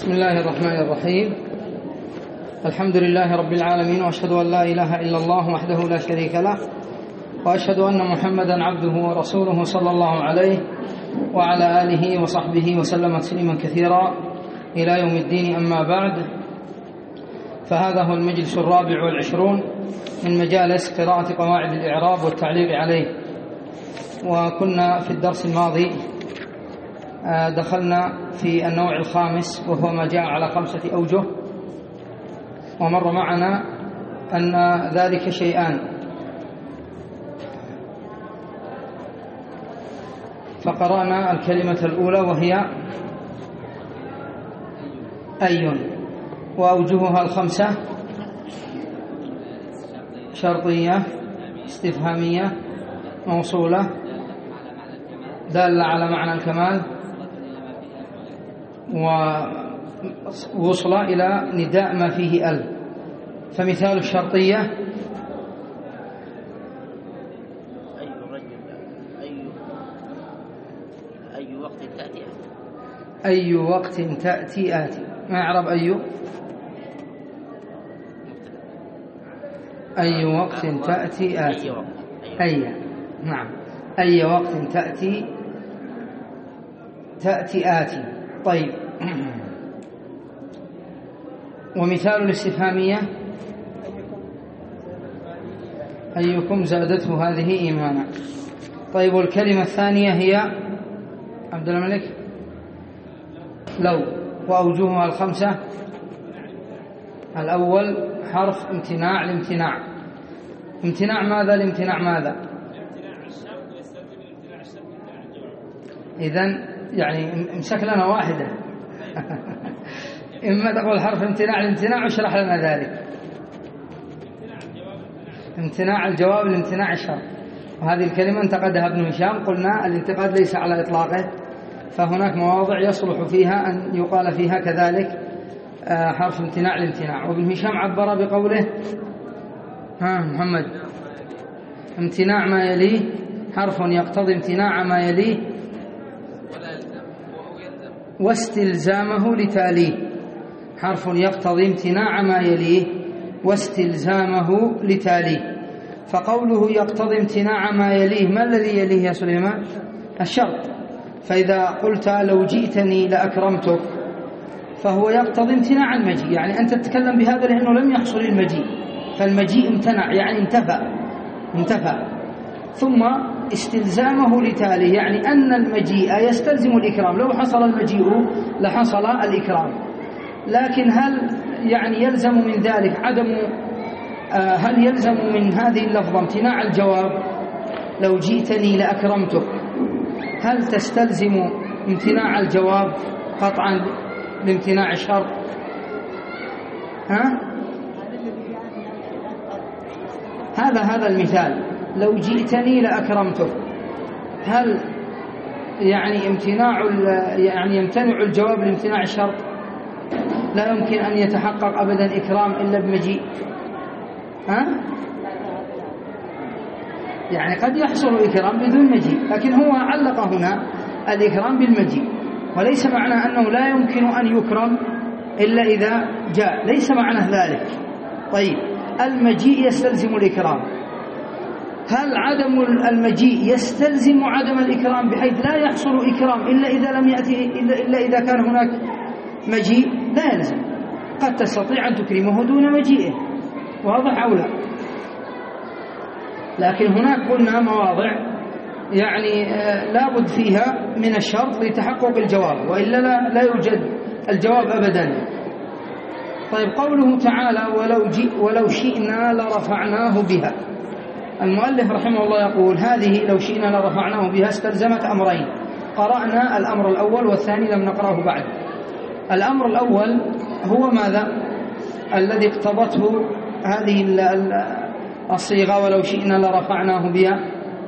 بسم الله الرحمن الرحيم. الحمد لله رب العالمين، وأشهد أن لا إله إلا الله وحده لا شريك له، وأشهد أن محمدا عبده ورسوله صلى الله عليه وعلى آله وصحبه وسلم تسليما كثيرا إلى يوم الدين. أما بعد، فهذا هو المجلس 24 من مجالس قراءة قواعد الإعراب والتعليق عليه. وكنا في الدرس الماضي دخلنا في النوع الخامس، وهو ما جاء على 5 أوجه، ومر معنا أن ذلك شيئان. فقرأنا الكلمة الأولى وهي أي، وأوجهها 5: شرطية، استفهامية، موصولة، دالة على معنى الكمال، ووصل إلى نداء ما فيه ال. فمثال الشرطية: أي وقت تأتي آتي. أي وقت تأتي آتي. ما يعرب أي؟ أي وقت تأتي آتي. أي، نعم، أي وقت تأتي آتي. طيب، ومثال الاستفهامية: أيكم زادته هذه إيمانا. طيب، والكلمة الثانية هي عبد الملك؟ لو. وأوجهها 5: الأول حرف امتناع الامتناع. امتناع ماذا؟ الامتناع ماذا؟ امتناع الشرط ويستلزم الامتناع الشرط امتناع الجواب. إذن يعني امسك لنا واحدة. إما تقول حرف امتناع الامتناع، واشرح لنا ذلك. امتناع الجواب الامتناع الشرط. وهذه الكلمة انتقدها ابن هشام. قلنا الانتقاد ليس على إطلاقه، فهناك مواضع يصلح فيها أن يقال فيها كذلك حرف امتناع الامتناع. وابن هشام عبر بقوله: محمد، امتناع ما يليه حرف يقتضي امتناع ما يليه واستلزامه لتاليه. حرف يقتضي امتناع ما يليه واستلزامه لتاليه. فقوله يقتضي امتناع ما يليه، ما الذي يليه يا سليمان؟ الشرط. فإذا قلت لو جئتني لأكرمتك، فهو يقتضي امتناع المجيء، يعني أنت تتكلم بهذا لأنه لم يحصل المجيء، فالمجيء امتنع، يعني انتفى. ثم استلزامه لتاليه، يعني أن المجيء يستلزم الإكرام. لو حصل المجيء لحصل الإكرام. لكن هل يعني يلزم من ذلك هل يلزم من هذه اللفظة امتناع الجواب؟ لو جئتني لأكرمتك، هل تستلزم امتناع الجواب قطعا لامتناع الشرط؟ هذا المثال: لو جئتني لأكرمتك، هل يعني يمتنع الجواب لامتناع الشرط؟ لا يمكن أن يتحقق أبدا إكرام إلا بمجيء. يعني قد يحصل إكرام بدون مجيء، لكن هو علق هنا الإكرام بالمجيء، وليس معنى أنه لا يمكن أن يكرم إلا إذا جاء، ليس معنى ذلك. طيب، المجيء يستلزم الإكرام. هل عدم المجيء يستلزم عدم الإكرام بحيث لا يحصل إكرام إلا إذا لم يأتي إلا إذا كان هناك مجيء؟ لا يلزم. قد تستطيع أن تكرمه دون مجيئه، واضح أو لا؟ لكن هناك قلنا مواضع يعني لا بد فيها من الشرط لتحقق الجواب، وإلا لا يوجد الجواب أبدا. طيب، قوله تعالى: ولو شئنا لرفعناه بها. المؤلف رحمه الله يقول: هذه لو شئنا لرفعناه بها استلزمت أمرين. قرأنا الأمر الأول، والثاني لم نقرأه بعد. الأمر الأول هو ماذا؟ الذي اقتضته هذه الصيغة: ولو شئنا لرفعناه بها.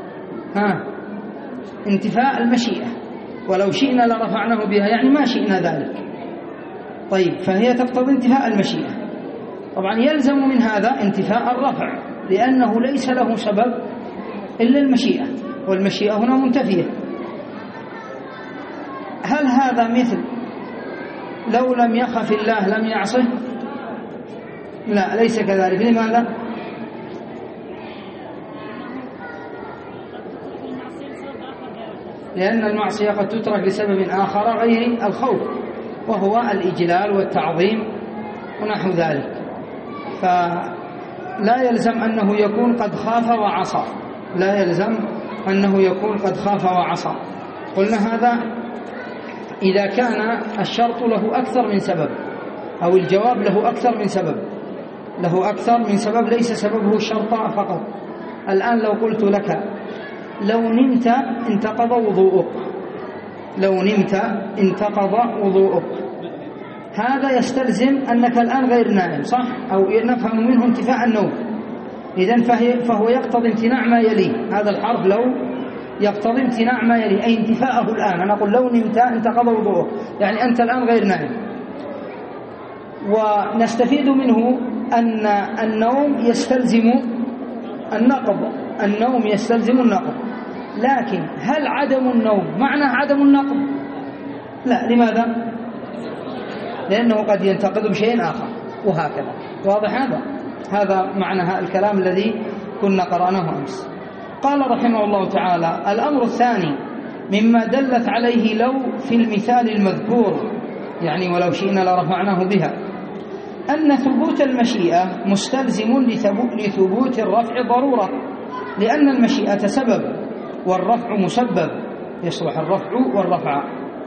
انتفاء المشيئة. ولو شئنا لرفعناه بها يعني ما شئنا ذلك. طيب، فهي تقتضي انتفاء المشيئة. طبعا يلزم من هذا انتفاء الرفع، لأنه ليس له سبب إلا المشيئة، والمشيئة هنا منتفية. هل هذا مثل لو لم يخف الله لم يعصه؟ لا، ليس كذلك. لماذا؟ لأن المعصية قد تترك لسبب آخر غير الخوف، وهو الإجلال والتعظيم ونحو ذلك، فلا يلزم أنه يكون قد خاف وعصى، لا يلزم أنه يكون قد خاف وعصى. قلنا هذا إذا كان الشرط له أكثر من سبب، أو الجواب له أكثر من سبب، له أكثر من سبب ليس سببه الشرط فقط. الآن لو قلت لك لو نمت انتقض وضوءك، لو نمت انتقض وضوءك، هذا يستلزم أنك الآن غير نائم، صح؟ أو نفهم منه انتفاء النوم. إذن فهو يقتضي امتناع ما يليه. هذا الحرف لو يقتضي امتناع ما يليه، أي انتفاءه الآن. أنا أقول لو نمت انتقض وضوءك، يعني أنت الآن غير نائم. ونستفيد منه أن النوم يستلزم النقض، النوم يستلزم النقض. لكن هل عدم النوم معنى عدم النقض؟ لا. لماذا؟ لأنه قد ينتقض بشيء آخر، وهكذا. واضح هذا معنى الكلام الذي كنا قرأناه أمس. قال رحمه الله تعالى: الأمر الثاني مما دلت عليه لو في المثال المذكور، يعني ولو شئنا لرفعناه بها، أن ثبوت المشيئة مستلزم لثبوت الرفع ضرورة، لأن المشيئة سبب والرفع مسبب، يصلح الرفع والرفع.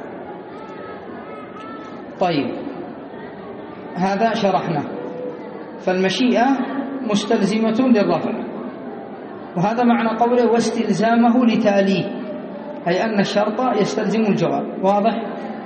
طيب، هذا شرحنا. فالمشيئة مستلزمة للرفع، وهذا معنى قوله واستلزامه لتاليه، أي أن الشرط يستلزم الجواب. واضح؟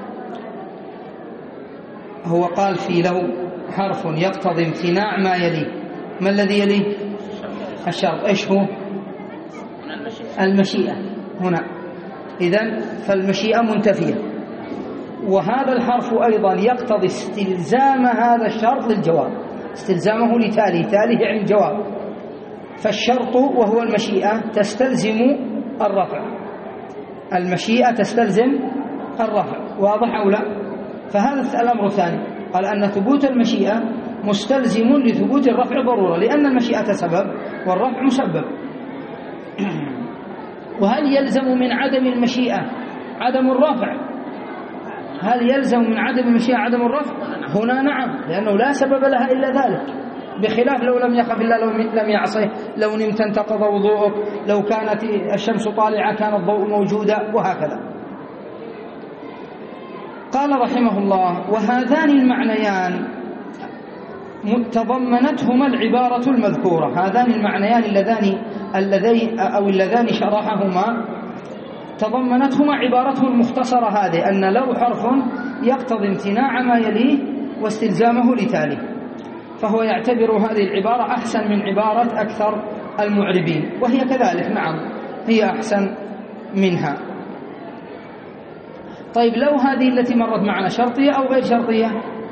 هو قال في لو حرف يقتضي امتناع ما يليه. ما الذي يليه؟ الشرط. إيش هو؟ المشيئة هنا. إذن فالمشيئة منتفية، وهذا الحرف أيضا يقتضي استلزام هذا الشرط للجواب، استلزامه لتاليه، تاليه يعني الجواب. فالشرط وهو المشيئة تستلزم الرفع، المشيئة تستلزم الرفع. واضح أو لا؟ فهذا الأمر الثاني، قال أن ثبوت المشيئة مستلزم لثبوت الرفع ضرورة، لأن المشيئة سبب والرفع مسبب. وهل يلزم من عدم المشيئة عدم الرفع؟ هل يلزم من عدم المشيئة عدم الرفع؟ هنا نعم، لأنه لا سبب لها إلا ذلك، بخلاف لو لم يخف الله لم يعصه، لو نمت انتقض وضوءك، لو كانت الشمس طالعة كان الضوء موجودا، وهكذا. قال رحمه الله: وهذان المعنيان تضمنتهما العبارة المذكورة. هذان المعنيان اللذان شرحهما تضمنتهما عبارته المختصرة هذه، أن لو حرف يقتضي امتناع ما يليه واستلزامه لتاليه، فهو يعتبر هذه العبارة أحسن من عبارة أكثر المعربين، وهي كذلك. نعم، هي أحسن منها. طيب، لو هذه التي مرت معنا شرطية أو غير شرطية؟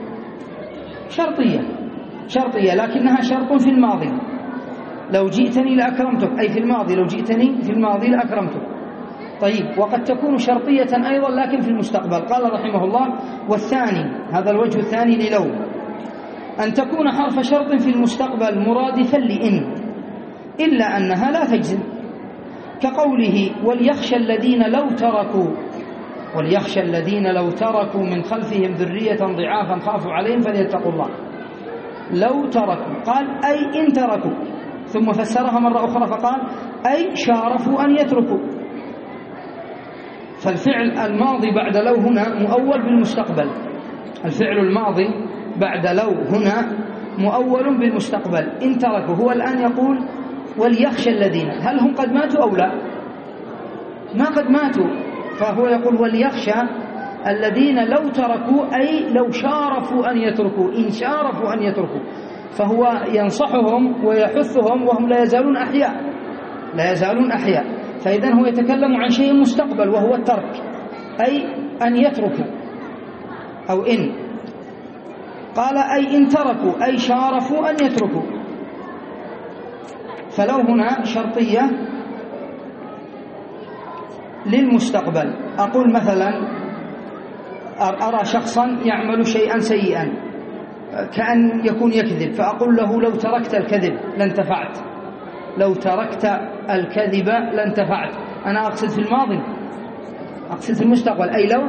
شرطية، لكنها شرط في الماضي. لو جئتني لأكرمتك، أي في الماضي، لو جئتني في الماضي لأكرمتك. طيب، وقد تكون شرطية أيضا لكن في المستقبل. قال رحمه الله: والثاني، هذا الوجه الثاني للو، أن تكون حرف شرط في المستقبل مرادفا لإن، إلا أنها لا تجزم، كقوله: وليخشى الذين لو تركوا من خلفهم ذرية ضعافا خافوا عليهم فليتقوا الله. لو تركوا، قال أي إن تركوا، ثم فسرها مرة أخرى فقال أي شارفوا أن يتركوا. فالفعل الماضي بعد لو هنا مؤول بالمستقبل، الفعل الماضي بعد لو هنا مؤول بالمستقبل. إن تركوا، هو الآن يقول وليخشى الذين، هل هم قد ماتوا أو لا؟ ما قد ماتوا، فهو يقول وليخشى الذين لو تركوا، أي لو شارفوا أن يتركوا، إن شارفوا أن يتركوا، فهو ينصحهم ويحثهم وهم لا يزالون أحياء. فإذن هو يتكلم عن شيء مستقبل وهو الترك، أي أن يتركوا، أو إن قال أي إن تركوا أي شارفوا أن يتركوا. فلو هنا شرطية للمستقبل. أقول مثلا أرى شخصا يعمل شيئا سيئا كأن يكون يكذب، فأقول له لو تركت الكذب لانتفعت، لو تركت الكذب لانتفعت. أنا أقصد في الماضي، أقصد في المستقبل، أي لو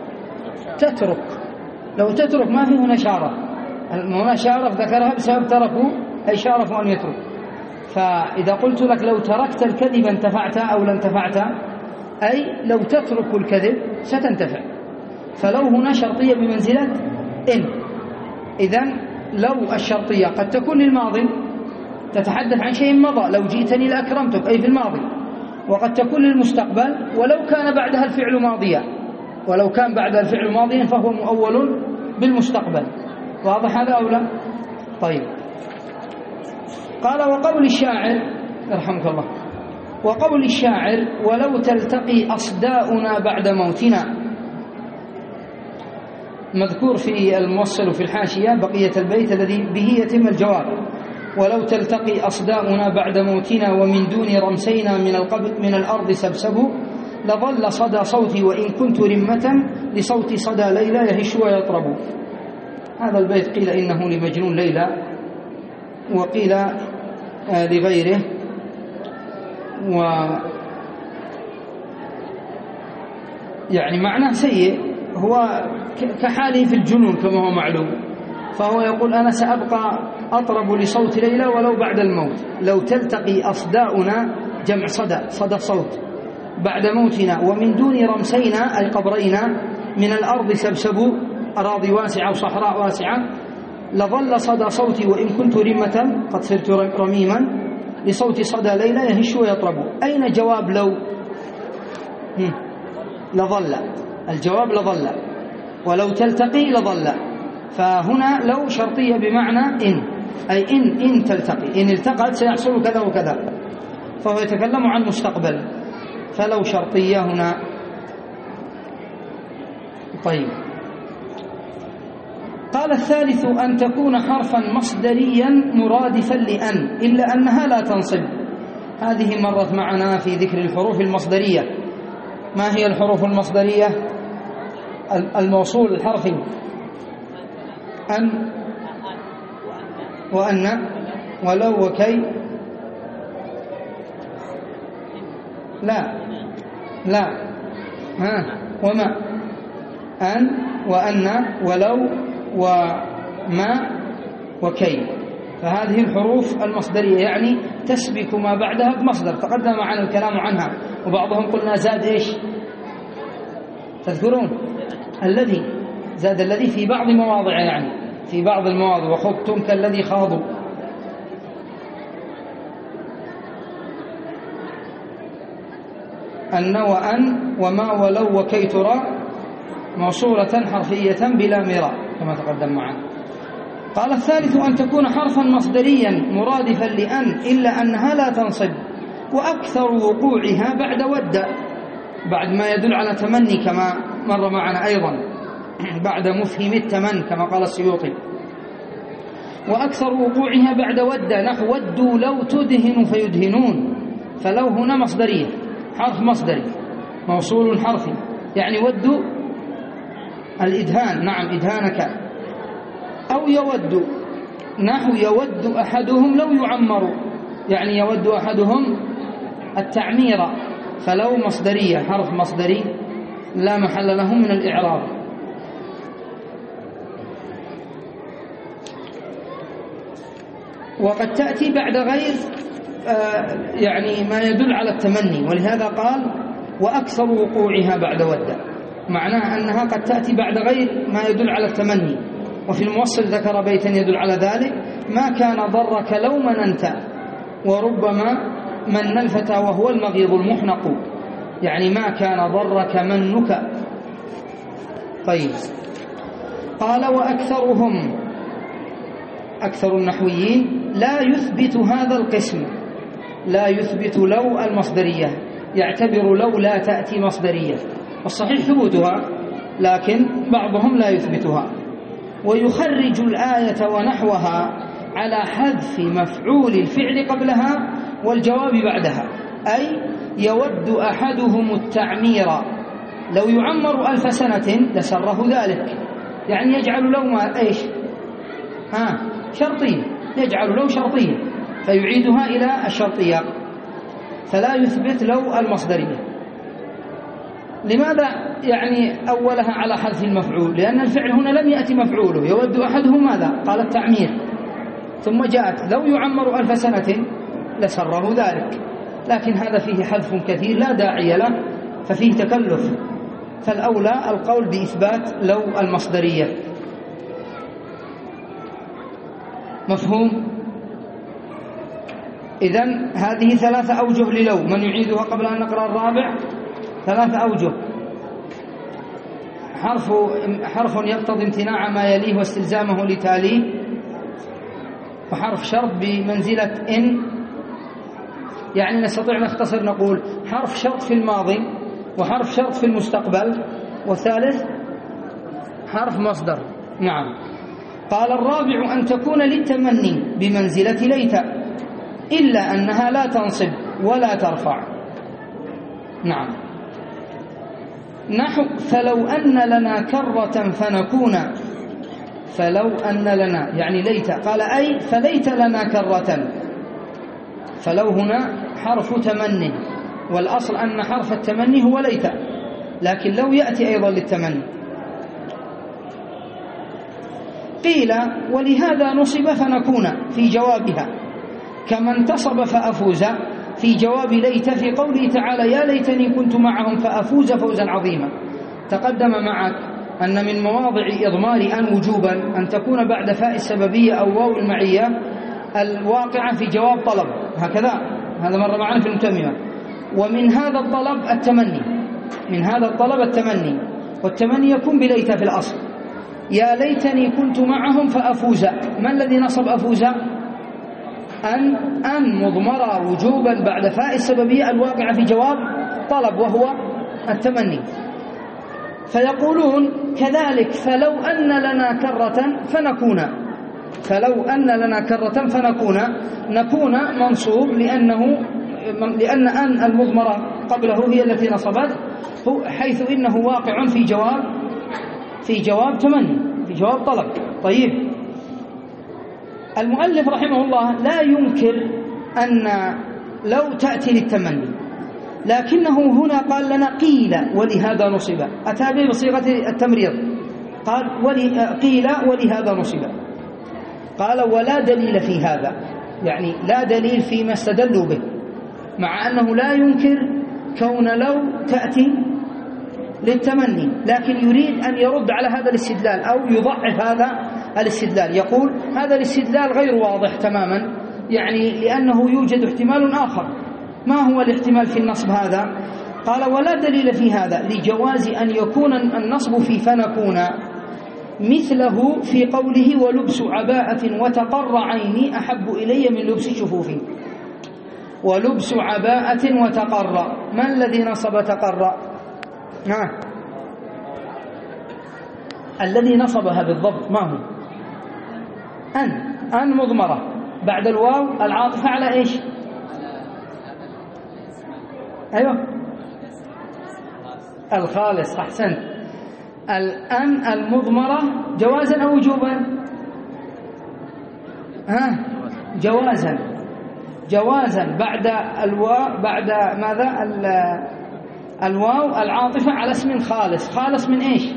تترك ما في هنا شارة، هنا شارة ذكرها بسبب تركوا، أي شارفوا أن يترك. فإذا قلت لك لو تركت الكذب انتفعت أو لانتفعت، أي لو تترك الكذب ستنتفع. فلو هنا شرطية بمنزلة إن. إذن لو الشرطية قد تكون للماضي تتحدث عن شيء مضى، لو جئتني لأكرمتك، أي في الماضي، وقد تكون للمستقبل ولو كان بعدها الفعل ماضيا، ولو كان بعدها الفعل ماضيا فهو مؤول بالمستقبل. واضح هذا أو لا؟ طيب. قال وقول الشاعر رحمك الله، وقول الشاعر ولو تلتقي أصداؤنا بعد موتنا، مذكور في الموصل وفي الحاشية بقية البيت الذي به يتم الجواب. ولو تلتقي أصداؤنا بعد موتنا ومن دون رمسينا من الأرض سبسب، لظل صدى صوتي وإن كنت رمة لصوت صدى ليلى يهش ويطرب. هذا البيت قيل إنه لمجنون ليلى، وقيل لغيره، يعني معناه سيء، هو كحاله في الجنون كما هو معلوم. فهو يقول أنا سأبقى أطرب لصوت ليلى ولو بعد الموت. لو تلتقي أصداؤنا جمع صدى صوت بعد موتنا ومن دون رمسينا أي قبرينا من الأرض سبسب، أراضي واسعة وصحراء واسعة، لظل صدى صوتي وإن كنت رمة قد صرت رميما لصوت صدى ليلى يهش ويطرب. أين جواب لو؟ لظل، الجواب لظل، ولو تلتقي لظل. فهنا لو شرطية بمعنى إن، أي إن تلتقي، إن التقت سيحصل كذا وكذا، فهو يتكلم عن مستقبل، فلو شرطية هنا. طيب. قال الثالث أن تكون حرفا مصدريا مرادفا لأن إلا أنها لا تنصب. هذه مرت معنا في ذكر الحروف المصدرية. ما هي الحروف المصدرية؟ الموصول الحرفي أن وأن ولو وكي، لا وما، أن وأن ولو وما وكي. فهذه الحروف المصدرية يعني تسبك ما بعدها بمصدر، تقدم معنا الكلام عنها. وبعضهم قلنا زاد إيش؟ تذكرون الذي زاد الذي في بعض مواضع، يعني في بعض المواضع، وخضتم كالذي خاضوا. أن وأن وما ولو وكي ترى موصولة حرفية بلا مراء كما تقدم معنا. قال الثالث أن تكون حرفا مصدريا مرادفا لأن إلا أنها لا تنصب، وأكثر وقوعها بعد ود، بعد ما يدل على تمني كما مر معنا أيضا، بعد مفهم التمن كما قال السيوطي. وأكثر وقوعها بعد ود، نحو ودوا لو تدهن فيدهنون. فلو هنا مصدرية، حرف مصدري موصول حرفي، يعني ودوا الإدهان، نعم إدهانك. أو يود، نحو يود أحدهم لو يعمر، يعني يود أحدهم التعمير. فلو مصدرية، حرف مصدري لا محل له من الإعراب. وقد تأتي بعد غير يعني ما يدل على التمني، ولهذا قال وأكثر وقوعها بعد ود، معناها أنها قد تأتي بعد غير ما يدل على التمني. وفي الموصل ذكر بيتا يدل على ذلك: ما كان ضرك لو مننت وربما من الفتى وهو المغيظ المحنق، يعني ما كان ضرك منك. طيب. قال وأكثرهم، أكثر النحويين لا يثبت هذا القسم، لا يثبت لو المصدرية، يعتبر لو لا تأتي مصدرية، والصحيح ثبوتها، لكن بعضهم لا يثبتها. ويخرج الآية ونحوها على حذف مفعول الفعل قبلها والجواب بعدها، أي يود أحدهم التعمير لو يعمر 1000 سنة لسره ذلك، يعني يجعل له ما إيش؟ شرطية، يجعل له شرطية فيعيدها إلى الشرطية، فلا يثبت له المصدرية. لماذا يعني أولها على حذف المفعول؟ لأن الفعل هنا لم يأتي مفعوله، يود أحدهم ماذا؟ قال التعمير، ثم جاءت لو يعمر 1000 سنة لسره ذلك، لكن هذا فيه حذف كثير لا داعي له، ففيه تكلف، فالأولى القول بإثبات لو المصدرية. مفهوم؟ إذن هذه 3 أوجه للو، من يعيدها قبل أن نقرأ الرابع؟ 3 أوجه. حرف يقتضي امتناع ما يليه واستلزامه لتاليه، وحرف شرط بمنزلة إن، يعني نستطيع نختصر نقول حرف شرط في الماضي، وحرف شرط في المستقبل، والثالث حرف مصدر. نعم. قال الرابع أن تكون للتمني بمنزلة ليت، إلا أنها لا تنصب ولا ترفع. نعم. نحو فلو أن لنا كرة فنكون، فلو أن لنا يعني ليت، قال أي فليت لنا كرة، فلو هنا حرف تمني، والأصل أن حرف التمني هو ليت، لكن لو يأتي أيضا للتمني. قيل ولهذا نصب فنكون في جوابها، كما انتصب فأفوز في جواب ليت في قوله تعالى يا ليتني كنت معهم فأفوز فوزا عظيما. تقدم معك أن من مواضع إضمار أن وجوبا أن تكون بعد فاء السببية أو واو المعية الواقعة في جواب طلب، هكذا هذا مر معنا في المتممة. ومن هذا الطلب التمني، من هذا الطلب التمني، والتمني يكون بليت في الأصل. يا ليتني كنت معهم فأفوز، ما الذي نصب أفوز؟ أن مضمرة وجوبا بعد فاء السببية الواقعة في جواب طلب وهو التمني. فيقولون كذلك فلو أن لنا كرة فنكون، فلو أن لنا كرة فنكون، نكون منصوب لأن أن المضمرة قبله هي التي نصبت، حيث إنه واقع في جواب تمني، في جواب طلب. طيب، المؤلف رحمه الله لا ينكر أن لو تأتي للتمني، لكنه هنا قال لنا قيل ولهذا نصب، أتى به بصيغة التمريض، قال قيل ولهذا نصب. قال ولا دليل في هذا، يعني لا دليل فيما استدلوا به، مع أنه لا ينكر كون لو تأتي للتمني، لكن يريد أن يرد على هذا الاستدلال أو يضعف هذا الاستدلال. يقول هذا الاستدلال غير واضح تماما، يعني لأنه يوجد احتمال آخر. ما هو الاحتمال في النصب هذا؟ قال ولا دليل في هذا لجواز أن يكون النصب في فنكون مثله في قوله ولبس عباءة وتقر عيني أحب إلي من لبس شفوفي. ولبس عباءة وتقر، ما الذي نصب تقر؟ الذي نصبها بالضبط ما هو؟ أن مضمرة بعد الواو العاطفة على إيش؟ أيوه الخالص، أحسنت. الأن المضمرة جوازا أو وجوبا؟ جوازا بعد الواو، بعد ماذا؟ الواو العاطفة على اسم خالص. خالص من إيش؟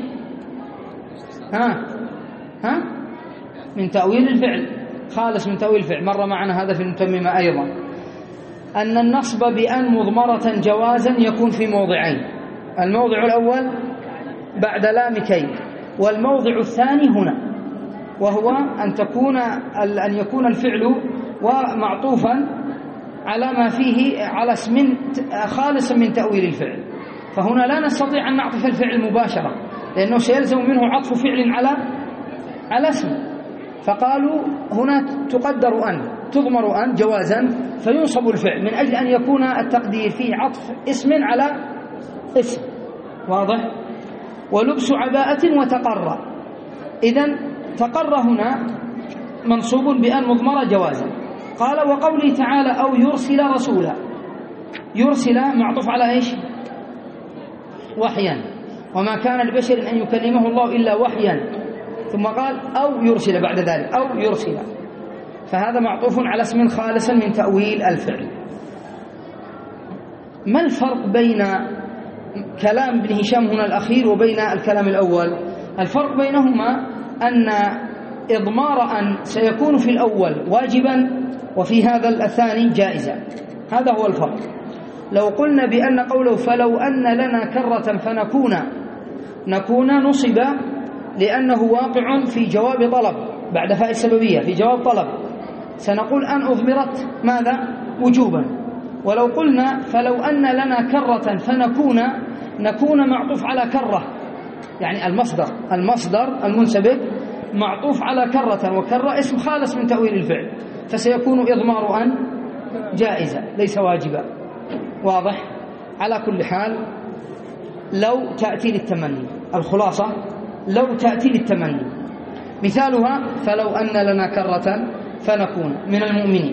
من تأويل الفعل. خالص من تأويل الفعل، مر معنا هذا في المتممة أيضا، أن النصب بأن مضمرة جوازا يكون في موضعين: الموضع الأول بعد لام كي، والموضع الثاني هنا، وهو أن يكون الفعل ومعطوفا على ما فيه على اسم خالص من تأويل الفعل. فهنا لا نستطيع أن نعطف الفعل مباشرة، لأنه سيلزم منه عطف فعل على اسم. فقالوا هنا تقدر أن، تضمر أن جوازا فينصب الفعل من أجل أن يكون التقدير فيه عطف اسم على اسم. واضح؟ ولبس عباءة وتقر، إذن تقر هنا منصوب بأن مضمرة جوازا. قال وقوله تعالى أو يرسل رسولا، يرسل معطوف على إيش؟ وحيا، وما كان لبشر أن يكلمه الله إلا وحيا، ثم قال أو يرسل بعد ذلك، أو يرسل، فهذا معطوف على اسم خالص من تأويل الفعل. ما الفرق بين كلام ابن هشام هنا الأخير وبين الكلام الأول؟ الفرق بينهما أن إضمار أن سيكون في الأول واجبا وفي هذا الثاني جائزا، هذا هو الفرق. لو قلنا بأن قوله فلو أن لنا كرة فنكون نصب لأنه واقع في جواب طلب بعد فاء السببية، في جواب طلب، سنقول أن أضمرت ماذا؟ وجوبا. ولو قلنا فلو أن لنا كرة نكون معطوف على كرة، يعني المصدر المنسبك معطوف على كرة، وكرة اسم خالص من تأويل الفعل، فسيكون إضمار أن جائزة ليس واجبا. واضح؟ على كل حال لو تأتي للتمني، الخلاصة لو تأتي للتمني، مثالها فلو أن لنا كرة فنكون من المؤمنين.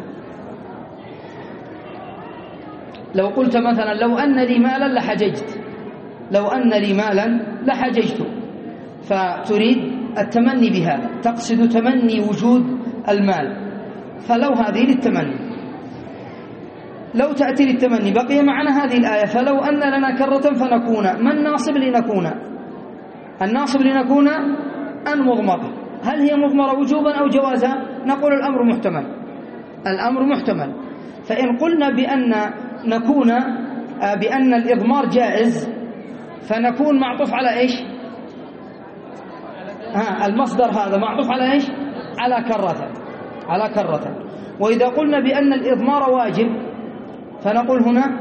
لو قلت مثلا لو أن لي مالا لحججت، لو أن لي مالا لحججت، فتريد التمني بهذا، تقصد تمني وجود المال، فلو هذه للتمني. لو تأتي للتمني بقي معنا هذه الآية فلو أن لنا كرة فنكون. ما الناصب لنكون؟ الناصب لنكون أن مضمرة. هل هي مضمرة وجوبا أو جوازا؟ نقول الأمر محتمل، الأمر محتمل. فإن قلنا بأن نكون بأن الإضمار جائز، فنكون معطوف على إيش؟ المصدر هذا معطوف على إيش؟ على كرة، على كرة. وإذا قلنا بأن الإضمار واجب، فنقول هنا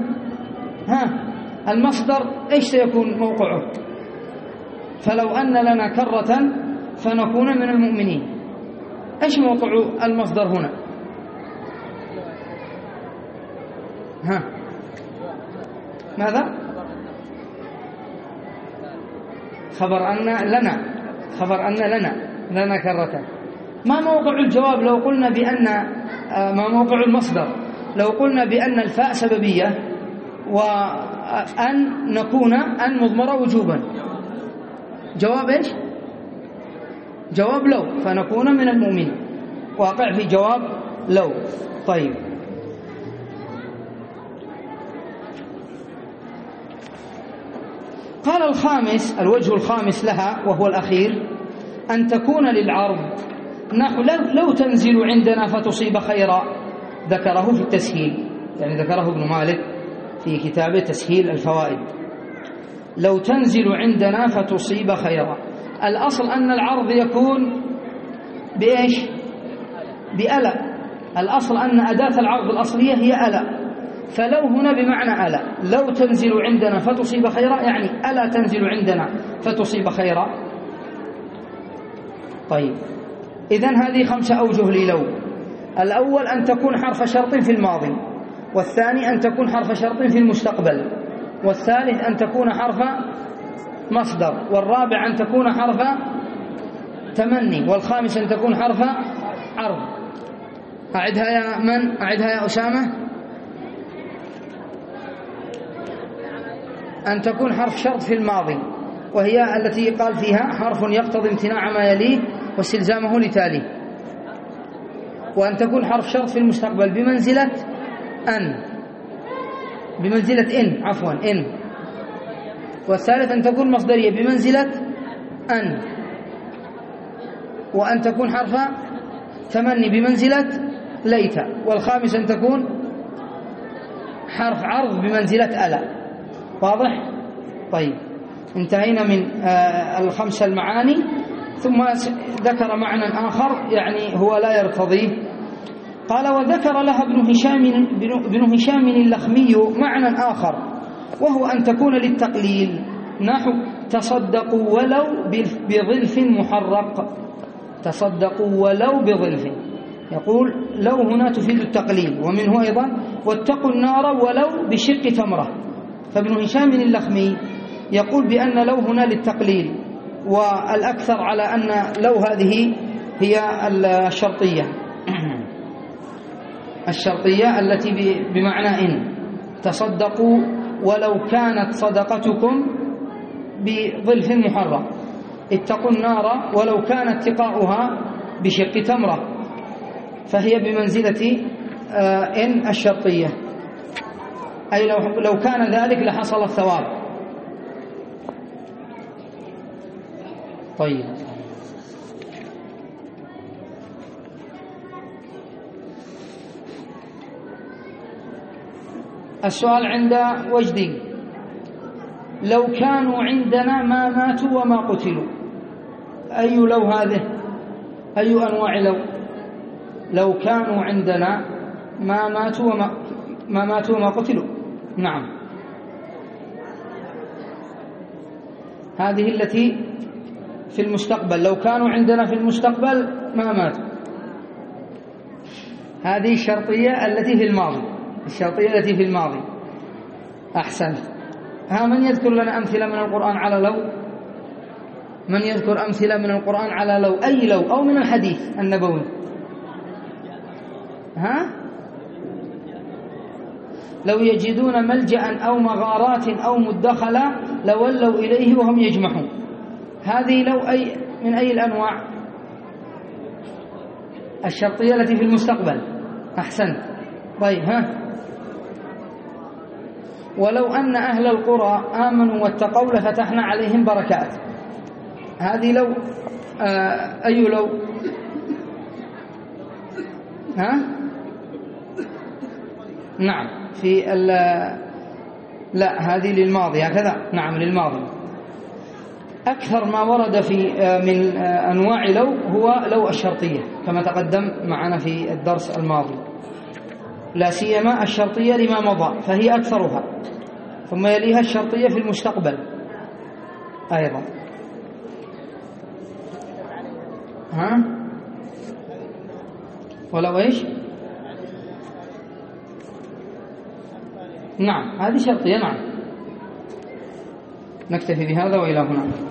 المصدر إيش سيكون موقعه؟ فلو أن لنا كرة فنكون من المؤمنين. إيش موقع المصدر هنا؟ ماذا؟ خبر أن لنا كرة. ما موقع الجواب لو قلنا بأن ما موقع المصدر لو قلنا بأن الفاء سببية وأن نكون أن مضمرة وجوبا؟ جواب إيش؟ جواب لو، فنكون من المؤمنين، واقع في جواب لو. طيب، قال الخامس، الوجه الخامس لها وهو الأخير، أن تكون للعرض، نحو لو تنزل عندنا فتصيب خيرا، ذكره في التسهيل، يعني ذكره ابن مالك في كتابه تسهيل الفوائد. لو تنزل عندنا فتصيب خيرا، الأصل أن العرض يكون بإيش؟ بألا. الأصل أن أداة العرض الأصلية هي ألا، فلو هنا بمعنى ألا. لو تنزل عندنا فتصيب خيرا يعني ألا تنزل عندنا فتصيب خيرا. طيب، إذن هذه 5 أوجه للو. الأول أن تكون حرف شرط في الماضي، والثاني أن تكون حرف شرط في المستقبل، والثالث أن تكون حرف مصدر، والرابع أن تكون حرف تمني، والخامس أن تكون حرف عرض. أعدها يا من؟ أعدها يا أسامة. أن تكون حرف شرط في الماضي، وهي التي قال فيها حرف يقتضي امتناع ما يليه واستلزامه لتاليه. وأن تكون حرف شرط في المستقبل بمنزلة أن، بمنزلة إن، عفوا إن. والثالث أن تكون مصدرية بمنزلة أن. وأن تكون حرف تمني بمنزلة ليت. والخامس أن تكون حرف عرض بمنزلة ألا. واضح؟ طيب، انتهينا من 5 المعاني. ثم ذكر معنى آخر يعني هو لا يرتضيه. قال: وذكر لها ابن هشام اللخمي معنى آخر، وهو أن تكون للتقليل، نحو تصدقوا ولو بظلف محرق. تصدقوا ولو بظلف، يقول لو هنا تفيد التقليل. ومنه أيضا واتقوا النار ولو بشق تمرة. فابن هشام اللخمي يقول بأن لو هنا للتقليل، والأكثر على أن لو هذه هي الشرطية الشرطية التي بمعنى إن. تصدقوا ولو كانت صدقتكم بظلف محرم. اتقوا النار ولو كان اتقاؤها بشق تمرة، فهي بمنزلة إن الشرطية، أي لو كان ذلك لحصل الثواب. طيب، السؤال عند وجدي: لو كانوا عندنا ما ماتوا وما قتلوا. أي لو هذه؟ أي أنواع لو كانوا عندنا ما ماتوا وما قتلوا؟ نعم، هذه التي في المستقبل. لو كانوا عندنا في المستقبل ما ماتوا، هذه الشرطية التي في الماضي، الشرطية التي في الماضي. أحسنت. من يذكر لنا أمثلة من القرآن على لو؟ من يذكر أمثلة من القرآن على لو؟ أي لو؟ أو من الحديث النبوي؟ لو يجدون ملجأ أو مغارات أو مدخلا لولوا إليه وهم يجمحون. هذه لو من أي الأنواع؟ الشرطية التي في المستقبل. أحسنت. طيب، ولو أن أهل القرى آمنوا واتقوا لفتحنا عليهم بركات. هذه لو أي لو؟ نعم، في لا، هذه للماضي هكذا. نعم، للماضي. أكثر ما ورد في من أنواع لو هو لو الشرطية، كما تقدم معنا في الدرس الماضي، لا سيما الشرطية لما مضى فهي أكثرها، ثم يليها الشرطية في المستقبل أيضا. ولو إيش؟ نعم، هذه شرطية. نعم، نكتفي بهذا وإلى هنا.